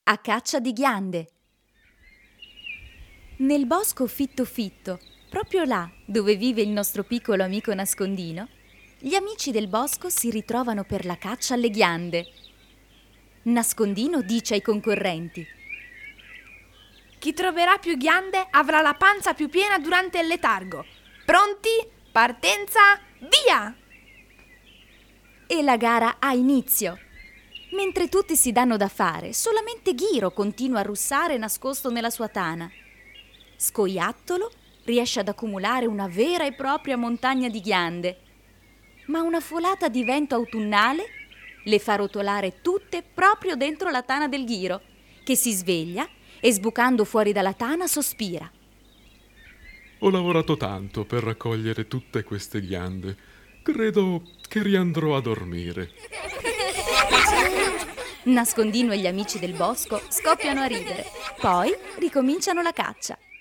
A caccia di ghiande. Nel bosco fitto fitto, proprio là dove vive il nostro piccolo amico nascondino, gli amici del bosco si ritrovano per la caccia alle ghiande. Nascondino dice ai concorrenti: chi troverà più ghiande avrà la panza più piena durante il letargo. Pronti? Partenza, via! E la gara ha inizio. Mentre tutti si danno da fare, solamente Ghiro continua a russare nascosto nella sua tana. Scoiattolo riesce ad accumulare una vera e propria montagna di ghiande, ma una folata di vento autunnale le fa rotolare tutte proprio dentro la tana del Ghiro, che si sveglia e sbucando fuori dalla tana sospira. Ho lavorato tanto per raccogliere tutte queste ghiande. Credo che riandrò a dormire. Nascondino e gli amici del bosco scoppiano a ridere, poi ricominciano la caccia.